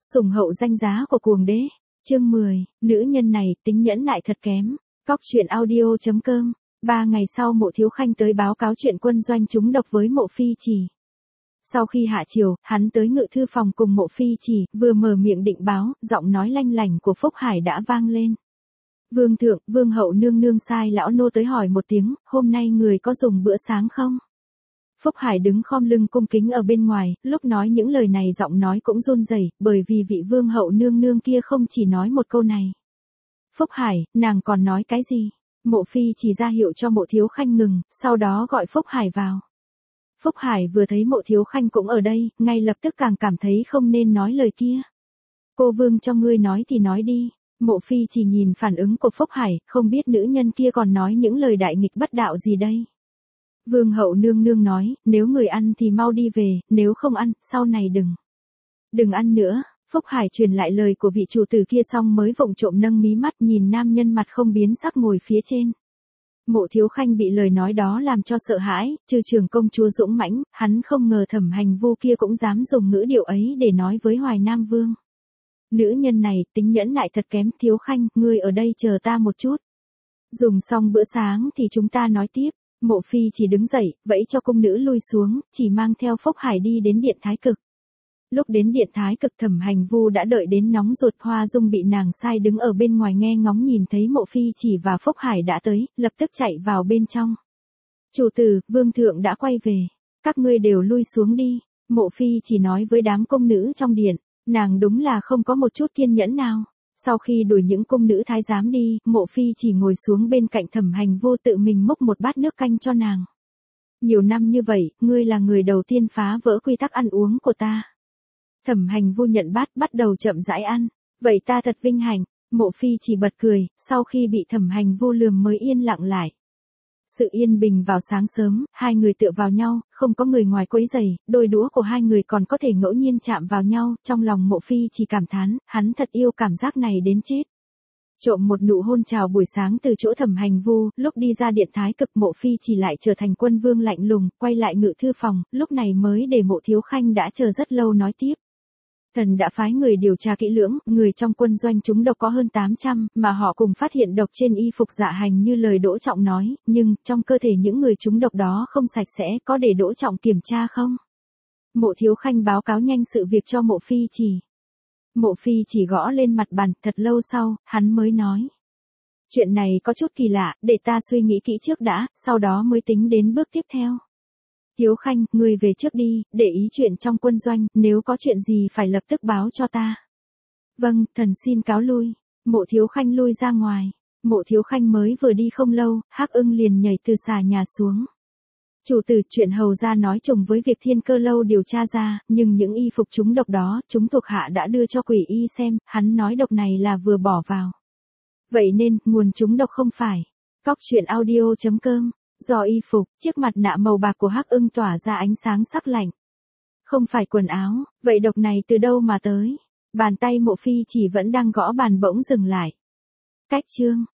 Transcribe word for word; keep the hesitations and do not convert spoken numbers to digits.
Sủng hậu danh giá của cuồng đế. Chương mười, nữ nhân này tính nhẫn nại thật kém. Cóc truyện audio chấm com. Ba ngày sau Mộ Thiếu Khanh tới báo cáo chuyện quân doanh trúng độc với Mộ Phi Chỉ. Sau khi hạ chiều, hắn tới ngự thư phòng cùng Mộ Phi Chỉ, vừa mở miệng định báo, giọng nói lanh lảnh của Phúc Hải đã vang lên. Vương thượng, vương hậu nương nương sai lão nô tới hỏi một tiếng, hôm nay người có dùng bữa sáng không? Phúc Hải đứng khom lưng cung kính ở bên ngoài, lúc nói những lời này giọng nói cũng run rẩy, bởi vì vị vương hậu nương nương kia không chỉ nói một câu này. Phúc Hải, nàng còn nói cái gì? Mộ Phi chỉ ra hiệu cho Mộ Thiếu Khanh ngừng, sau đó gọi Phúc Hải vào. Phúc Hải vừa thấy Mộ Thiếu Khanh cũng ở đây, ngay lập tức càng cảm thấy không nên nói lời kia. Cô vương cho ngươi nói thì nói đi. Mộ Phi chỉ nhìn phản ứng của Phúc Hải, không biết nữ nhân kia còn nói những lời đại nghịch bất đạo gì đây. Vương hậu nương nương nói, nếu người ăn thì mau đi về, nếu không ăn, sau này đừng. Đừng ăn nữa. Phúc Hải truyền lại lời của vị chủ tử kia xong mới vụng trộm nâng mí mắt nhìn nam nhân mặt không biến sắc ngồi phía trên. Mộ Thiếu Khanh bị lời nói đó làm cho sợ hãi, trừ trưởng công chúa dũng mãnh, hắn không ngờ Thẩm Hành Vu kia cũng dám dùng ngữ điệu ấy để nói với Hoài Nam Vương. Nữ nhân này, tính nhẫn nại thật kém. Thiếu Khanh, ngươi ở đây chờ ta một chút. Dùng xong bữa sáng thì chúng ta nói tiếp. Mộ Phi chỉ đứng dậy, vẫy cho cung nữ lui xuống, chỉ mang theo Phúc Hải đi đến điện Thái Cực. Lúc đến điện Thái Cực Thẩm Hành Vu đã đợi đến nóng ruột. Hoa Dung bị nàng sai đứng ở bên ngoài nghe ngóng nhìn thấy Mộ Phi chỉ và Phúc Hải đã tới, lập tức chạy vào bên trong. Chủ tử, vương thượng đã quay về. Các ngươi đều lui xuống đi. Mộ Phi chỉ nói với đám cung nữ trong điện. Nàng đúng là không có một chút kiên nhẫn nào. Sau khi đuổi những cung nữ thái giám đi, Mộ Phi chỉ ngồi xuống bên cạnh Thẩm Hành Vu tự mình múc một bát nước canh cho nàng. Nhiều năm như vậy, ngươi là người đầu tiên phá vỡ quy tắc ăn uống của ta. Thẩm Hành Vu nhận bát bắt đầu chậm rãi ăn. Vậy ta thật vinh hạnh. Mộ Phi chỉ bật cười, sau khi bị Thẩm Hành Vu lườm mới yên lặng lại. Sự yên bình vào sáng sớm, hai người tựa vào nhau, không có người ngoài quấy rầy, đôi đũa của hai người còn có thể ngẫu nhiên chạm vào nhau, trong lòng Mộ Phi chỉ cảm thán, hắn thật yêu cảm giác này đến chết. Trộm một nụ hôn chào buổi sáng từ chỗ Thẩm Hành Vu, lúc đi ra điện Thái Cực Mộ Phi chỉ lại trở thành quân vương lạnh lùng, quay lại ngự thư phòng, lúc này mới để Mộ Thiếu Khanh đã chờ rất lâu nói tiếp. Thần đã phái người điều tra kỹ lưỡng, người trong quân doanh chúng độc có hơn tám trăm, mà họ cùng phát hiện độc trên y phục Dạ Hành như lời Đỗ Trọng nói, nhưng, trong cơ thể những người chúng độc đó không sạch sẽ, có để Đỗ Trọng kiểm tra không? Mộ Thiếu Khanh báo cáo nhanh sự việc cho Mộ Phi chỉ. Mộ Phi chỉ gõ lên mặt bàn, thật lâu sau, hắn mới nói. Chuyện này có chút kỳ lạ, để ta suy nghĩ kỹ trước đã, sau đó mới tính đến bước tiếp theo. Thiếu Khanh, ngươi về trước đi, để ý chuyện trong quân doanh, nếu có chuyện gì phải lập tức báo cho ta. Vâng, thần xin cáo lui. Mộ Thiếu Khanh lui ra ngoài. Mộ Thiếu Khanh mới vừa đi không lâu, Hắc Ưng liền nhảy từ xà nhà xuống. Chủ tử, chuyện hầu ra nói trùng với việc Thiên Cơ lâu điều tra ra, nhưng những y phục chúng độc đó, chúng thuộc hạ đã đưa cho quỷ y xem, hắn nói độc này là vừa bỏ vào. Vậy nên, nguồn chúng độc không phải. Cóc truyện audio chấm com. Do y phục, chiếc mặt nạ màu bạc của Hắc Ưng tỏa ra ánh sáng sắc lạnh. Không phải quần áo, vậy độc này từ đâu mà tới? Bàn tay Mộ Phi chỉ vẫn đang gõ bàn bỗng dừng lại. Cách chương.